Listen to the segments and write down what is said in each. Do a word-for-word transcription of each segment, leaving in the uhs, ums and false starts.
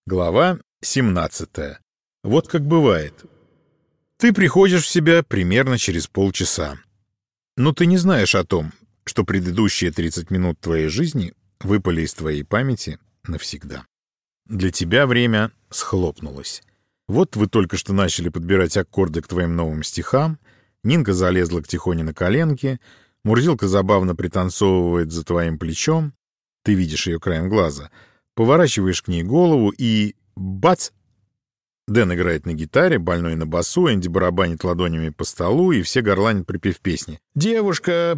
Глава семнадцатая. Вот как бывает. Ты приходишь в себя примерно через полчаса. Но ты не знаешь о том, что предыдущие тридцать минут твоей жизни выпали из твоей памяти навсегда. Для тебя время схлопнулось. Вот вы только что начали подбирать аккорды к твоим новым стихам, Нинка залезла к Тихоне на коленки, Мурзилка забавно пританцовывает за твоим плечом, ты видишь ее краем глаза, поворачиваешь к ней голову и... бац! Дэн играет на гитаре, больной на басу, Энди барабанит ладонями по столу, и все горланят припев песни. «Девушка,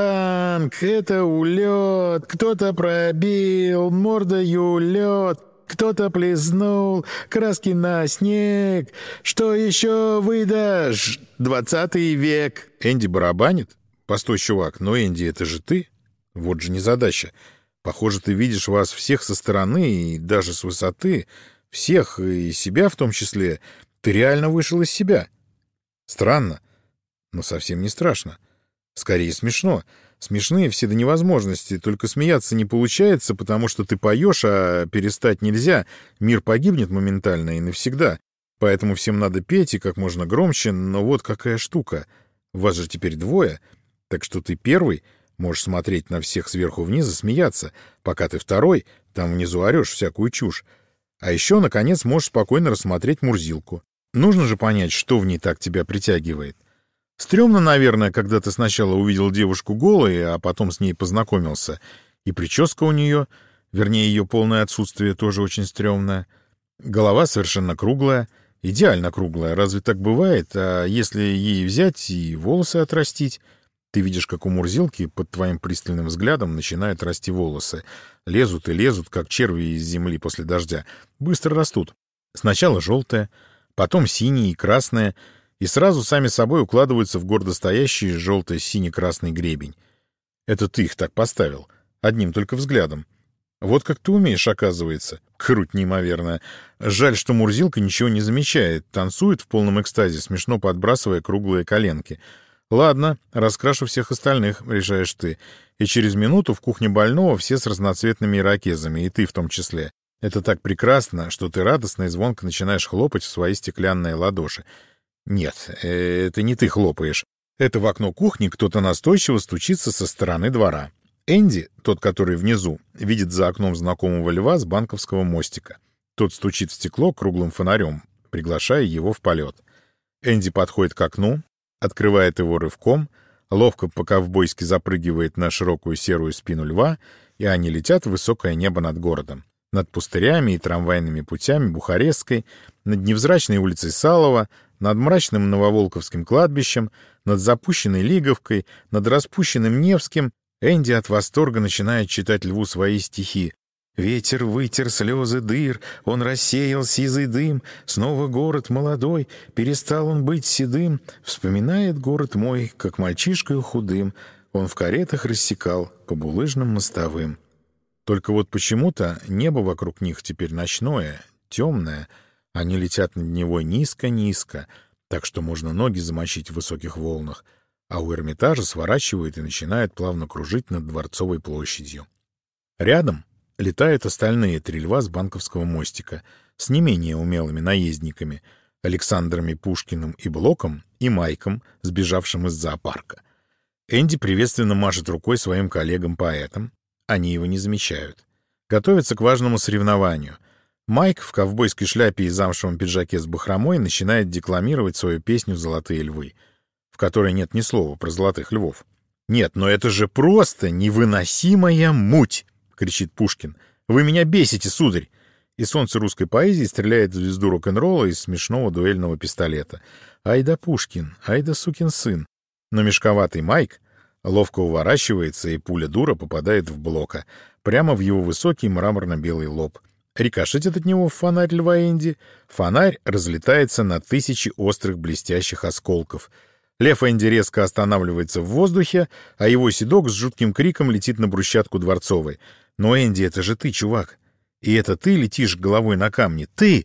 панк, это улет, кто-то пробил, мордою лед, кто-то плеснул, краски на снег, что еще выдашь? Двадцатый век». Энди барабанит? Постой, чувак, но Энди, это же ты? Вот же незадача. Похоже, ты видишь вас всех со стороны и даже с высоты. Всех, и себя в том числе. Ты реально вышел из себя. Странно, но совсем не страшно. Скорее смешно. Смешные все до невозможности, только смеяться не получается, потому что ты поешь, а перестать нельзя. Мир погибнет моментально и навсегда. Поэтому всем надо петь и как можно громче, но вот какая штука. Вас же теперь двое, так что ты первый можешь смотреть на всех сверху вниз и смеяться, пока ты второй там внизу орешь всякую чушь. А еще, наконец, можешь спокойно рассмотреть Мурзилку. Нужно же понять, что в ней так тебя притягивает. Стремно, наверное, когда ты сначала увидел девушку голой, а потом с ней познакомился. И прическа у нее, вернее, ее полное отсутствие тоже очень стрёмное. Голова совершенно круглая, идеально круглая. Разве так бывает? А если ей взять и волосы отрастить? Ты видишь, как у Мурзилки под твоим пристальным взглядом начинают расти волосы. Лезут и лезут, как черви из земли после дождя. Быстро растут. Сначала желтое, потом синее и красное, и сразу сами собой укладываются в гордо стоящий желто-синий-красный гребень. Это ты их так поставил, одним только взглядом. Вот как ты умеешь, оказывается. Круть неимоверная. Жаль, что Мурзилка ничего не замечает, танцует в полном экстазе, смешно подбрасывая круглые коленки. Ладно, раскрашу всех остальных, решаешь ты. И через минуту в кухне больного все с разноцветными ирокезами, и ты в том числе. Это так прекрасно, что ты радостно и звонко начинаешь хлопать в свои стеклянные ладоши. Нет, это не ты хлопаешь. Это в окно кухни кто-то настойчиво стучится со стороны двора. Энди, тот, который внизу, видит за окном знакомого льва с банковского мостика. Тот стучит в стекло круглым фонарем, приглашая его в полет. Энди подходит к окну, открывает его рывком, ловко по-ковбойски запрыгивает на широкую серую спину льва, и они летят в высокое небо над городом. Над пустырями и трамвайными путями Бухарестской, над невзрачной улицей Салова, над мрачным Нововолковским кладбищем, над запущенной Лиговкой, над распущенным Невским. Энди от восторга начинает читать льву свои стихи. Ветер вытер слезы дыр, он рассеял сизый дым, снова город молодой, перестал он быть седым, вспоминает город мой, как мальчишкою худым, он в каретах рассекал по булыжным мостовым. Только вот почему-то небо вокруг них теперь ночное, темное, они летят над него низко-низко, так что можно ноги замочить в высоких волнах, а у Эрмитажа сворачивает и начинает плавно кружить над Дворцовой площадью. Рядом летают остальные три льва с банковского мостика с не менее умелыми наездниками Александрами Пушкиным и Блоком и Майком, сбежавшим из зоопарка. Энди приветственно машет рукой своим коллегам-поэтам. Они его не замечают. Готовятся к важному соревнованию. Майк в ковбойской шляпе и замшевом пиджаке с бахромой начинает декламировать свою песню «Золотые львы», в которой нет ни слова про золотых львов. «Нет, но это же просто невыносимая муть!» — кричит Пушкин. «Вы меня бесите, сударь!» И солнце русской поэзии стреляет в звезду рок-н-ролла из смешного дуэльного пистолета. Ай да Пушкин, ай да сукин сын. Но мешковатый Майк ловко уворачивается, и пуля дура попадает в Блока, прямо в его высокий мраморно-белый лоб. Рикошетит от него в фонарь льва Энди. Фонарь разлетается на тысячи острых блестящих осколков. Лев Энди резко останавливается в воздухе, а его седок с жутким криком летит на брусчатку Дворцовой. Но, Энди, это же ты, чувак. И это ты летишь головой на камни. Ты!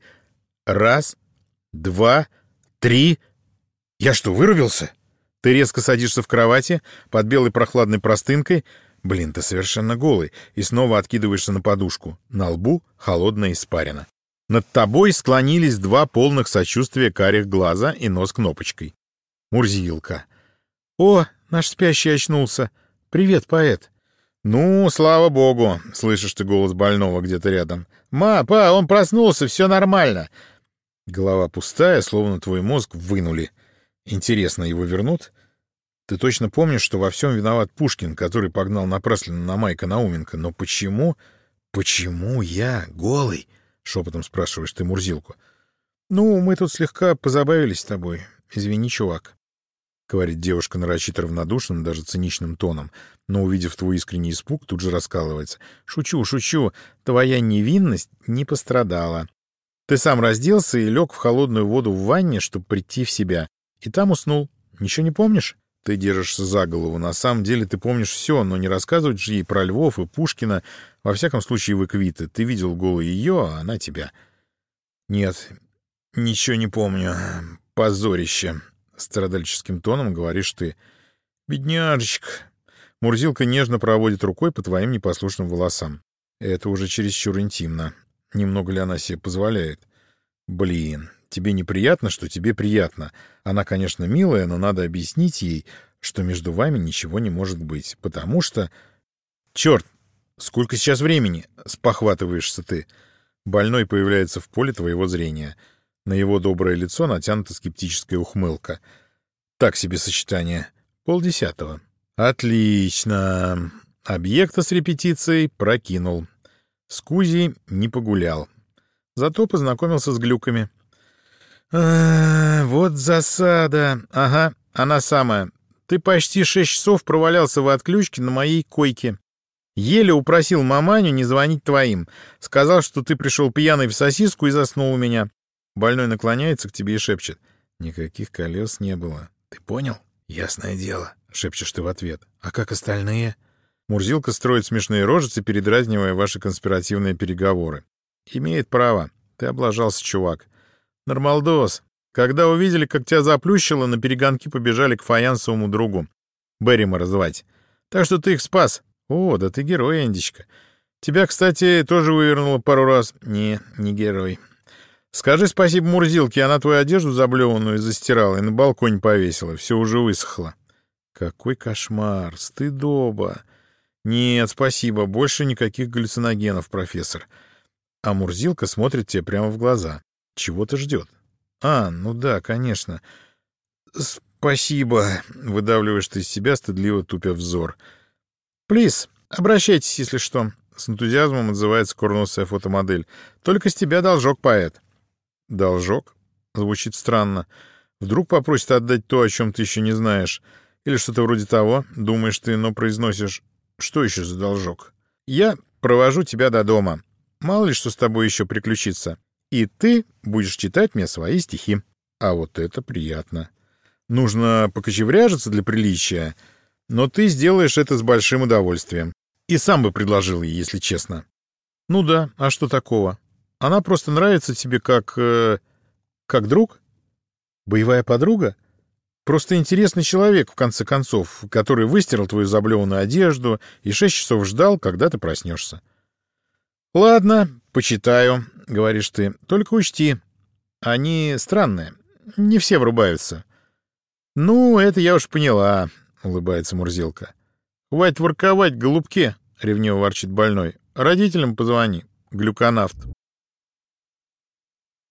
Раз, два, три... Я что, вырубился? Ты резко садишься в кровати под белой прохладной простынкой. Блин, ты совершенно голый. И снова откидываешься на подушку. На лбу холодная испарина. Над тобой склонились два полных сочувствия карих глаза и нос кнопочкой. Мурзилка. «О, наш спящий очнулся. Привет, поэт». «Ну, слава богу», — слышишь ты голос больного где-то рядом. «Ма, па, он проснулся, все нормально». Голова пустая, словно твой мозг вынули. Интересно, его вернут? Ты точно помнишь, что во всем виноват Пушкин, который погнал напрасленно на Майка Науменко. Но почему... Почему я голый? Шепотом спрашиваешь ты Мурзилку. Ну, мы тут слегка позабавились с тобой. Извини, чувак. Говорит девушка нарочито равнодушным, даже циничным тоном, но, увидев твой искренний испуг, тут же раскалывается. Шучу, шучу. Твоя невинность не пострадала. Ты сам разделся и лег в холодную воду в ванне, чтобы прийти в себя. И там уснул. Ничего не помнишь? Ты держишься за голову. На самом деле ты помнишь все, но не рассказывать же ей про Львов и Пушкина. Во всяком случае, вы квиты. Ты видел голую ее, а она тебя. Нет, ничего не помню. Позорище. Страдальческим тоном говоришь ты. Бедняжечка. Мурзилка нежно проводит рукой по твоим непослушным волосам. Это уже чересчур интимно. Немного ли она себе позволяет? Блин, тебе неприятно, что тебе приятно. Она, конечно, милая, но надо объяснить ей, что между вами ничего не может быть. Потому что... Черт, сколько сейчас времени? Спохватываешься ты. Больной появляется в поле твоего зрения. На его доброе лицо натянута скептическая ухмылка. Так себе сочетание. Полдесятого. Отлично. Объекта с репетицией прокинул. С Кузей не погулял. Зато познакомился с глюками. А, вот засада. Ага, она самая. Ты почти шесть часов провалялся в отключке на моей койке. Еле упросил маманю не звонить твоим. Сказал, что ты пришел пьяный в сосиску и заснул у меня. Больной наклоняется к тебе и шепчет. Никаких колес не было. Ты понял? Ясное дело, шепчешь ты в ответ. А как остальные? Мурзилка строит смешные рожицы, передразнивая ваши конспиративные переговоры. Имеет право. Ты облажался, чувак. Нормалдос. Когда увидели, как тебя заплющило, на перегонки побежали к фаянсовому другу. Берримора звать. Так что ты их спас. О, да ты герой, Эндичка. Тебя, кстати, тоже вывернуло пару раз. Не, не герой. Скажи спасибо Мурзилке, она твою одежду заблеванную застирала и на балконе повесила. Все уже высохло. Какой кошмар, стыдоба. Нет, спасибо, больше никаких галлюциногенов, профессор. А Мурзилка смотрит тебе прямо в глаза. Чего-то ждет. А, ну да, конечно. Спасибо, выдавливаешь ты из себя, стыдливо тупя взор. Плиз, обращайтесь, если что. С энтузиазмом отзывается курносая фотомодель. Только с тебя должок, поэт. Должок? Звучит странно. Вдруг попросит отдать то, о чем ты еще не знаешь. Или что-то вроде того. Думаешь ты, но произносишь. Что еще за должок? Я провожу тебя до дома. Мало ли что с тобой еще приключится. И ты будешь читать мне свои стихи. А вот это приятно. Нужно покочевряжиться для приличия, но ты сделаешь это с большим удовольствием. И сам бы предложил ей, если честно. Ну да, а что такого? Она просто нравится тебе как... Э, как друг? Боевая подруга? Просто интересный человек, в конце концов, который выстирал твою заблеванную одежду и шесть часов ждал, когда ты проснешься. Ладно, почитаю, говоришь ты. Только учти, они странные. Не все врубаются. Ну, это я уж поняла, улыбается Мурзилка. Хватит ворковать, голубки, ревниво ворчит больной. Родителям позвони, глюконавт.